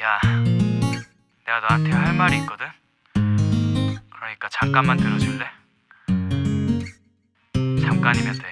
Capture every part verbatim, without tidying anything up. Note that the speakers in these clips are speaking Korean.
야, 내가 너한테 할 말이 있거든? 그러니까 잠깐만 들어줄래? 잠깐이면 돼.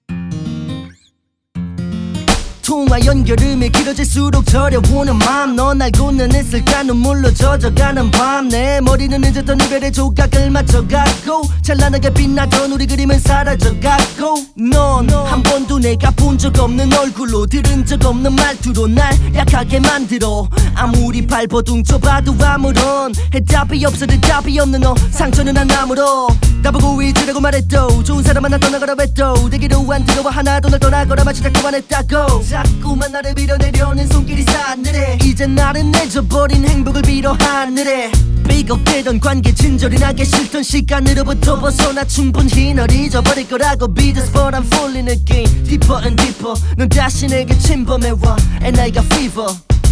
통화 연결음이 길어질수록 저려오는 맘 넌 알고는 있을까 눈물로 젖어가는 밤 내 머리는 늦었던 이별의 조각을 맞춰가고 찬란하게 빛나던 우리 그림은 사라져가고 넌 한 번도 내가 본 적 없는 얼굴로 들은 적 없는 말투로 날 약하게 만들어 아무리 발버둥쳐봐도 아무런 해답이 없어 대답이 없는 너 상처는 안 아물어 나보고 잊으라고 말했도 좋은 사람 하나 떠나가라 했도 되기로 안 들어와 하나도 널 떠나거나 마치라고 안 했다고 자꾸만 나를 밀어내려는 손길이 싸늘해 이제 나는 잊어버린 행복을 빌어 하늘에 삐걱대던 관계 친절히 나게 싫던 시간으로부터 벗어나 충분히 널 잊어버릴 거라고 믿었어 But I'm falling again Deeper and deeper 넌 다시 내게 침범해와 And I got fever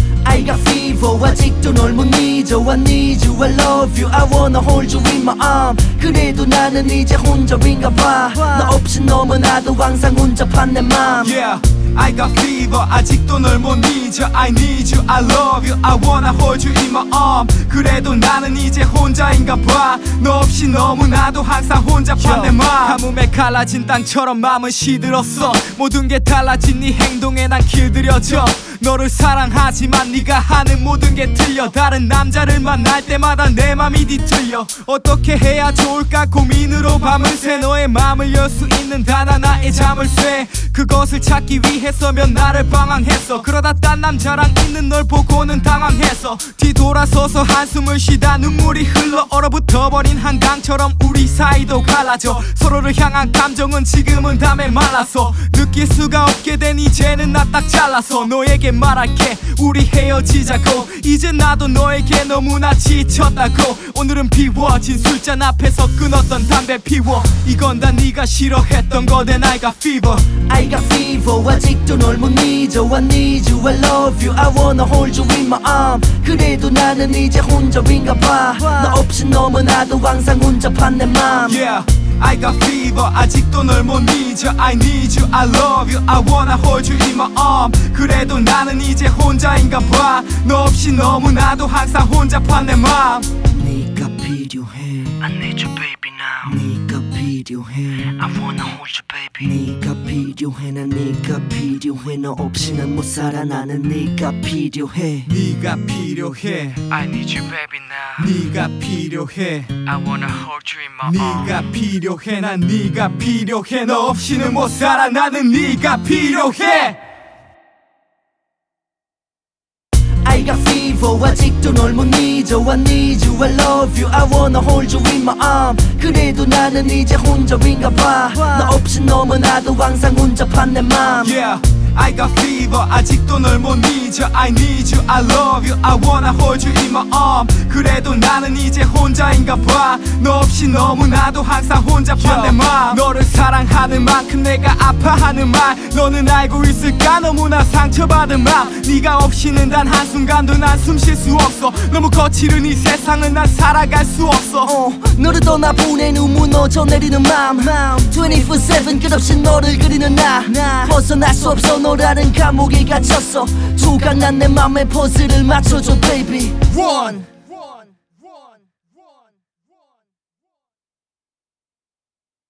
I got fever 아직도 널 못 잊어 I need you I love you I wanna hold you in my arm 그래도 나는 이제 혼자인가 봐너 없이 너무나도 항상 혼잡한 내 맘 Yeah I got fever 아직도 널 못 잊어 I need you I love you I wanna hold you in my arm 그래도 나는 이제 혼자인가 봐너 없이 너무나도 항상 혼잡한 내 맘 가뭄에 갈라진 땅처럼 마음은 시들었어 모든 게 달라진 네 행동에 난 길들여져 너를 사랑하지만 네가 하는 모든 게 틀려 다른 남자를 만날 때마다 내 맘이 뒤틀려 어떻게 해야 좋을까 고민으로 밤을 새 너의 마음을 열 수 있는 단 하나의 잠을 쇠 그것을 찾기 위해서면 나를 방황했어 그러다 딴 남자랑 있는 널 보고는 당황해서 뒤돌아서서 한숨을 쉬다 눈물이 흘러 얼어붙어버린 한강처럼 우리 사이도 갈라져 서로를 향한 감정은 지금은 다 메말라서 느낄 수가 없게 된 이제는 나 딱 잘라서 너에게 말할게 우리 헤어지자고 이제 나도 너에게 너무나 지쳤다고 오늘은 비워진 술잔 앞에서 끊었던 담배 피워 이건 다 네가 싫어했던 거든 I got fever I got fever 아직도 널 못 잊어 I need you I love you I wanna hold you in my arm 그래도 나는 이제 혼자인가 봐너 없이 너무나도 항상 혼잡한 내 맘 Yeah I got fever 아직도 널 못 잊어 I need you I love you I wanna hold you in my arm 그래도 나는 이제 혼자인가 봐너 없이 너무나도 항상 혼잡한 내 맘 네가 필요해 I need you baby now. 네가 필요해 I wanna hold you baby. 네가 필요해 난 네가 필요해 너 없이 난 못 살아 나는 네가 필요해 네가 필요해 I need you baby now. 네가 필요해 I wanna hold you in my arms. 네가 필요해 난 네가 필요해 너 없이는 못 살아 나는 네가 필요해 I got fever 아직도 널 못 잊어 I need you I love you I wanna hold you in my arm 그래도 나는 이제 혼자인가 봐너 없이 너무나도 항상 혼잡한 내 맘 Yeah I got fever 아직도 널 못 잊어 I need you I love you I wanna hold you in my arm 그래도 나는 이제 혼자인가 봐너 없이 너무나도 항상 혼잡한 내 맘 너를 사랑하는 만큼 내가 아파하는 말 너는 알고 있을까 너무나 상처받은 맘 네가 없이는 단 한순간도 난 숨 쉴 수 없어 너무 거칠은 이 세상은 난 살아갈 수 없어 어, 너를 떠나보내 눈 무너져 내리는 맘 이십사 세븐 끝없이 너를 그리는 나 벗어날 수 없어 너라는 감옥에 갇혔어 조각난 내 맘에 퍼즐을 맞춰줘 baby One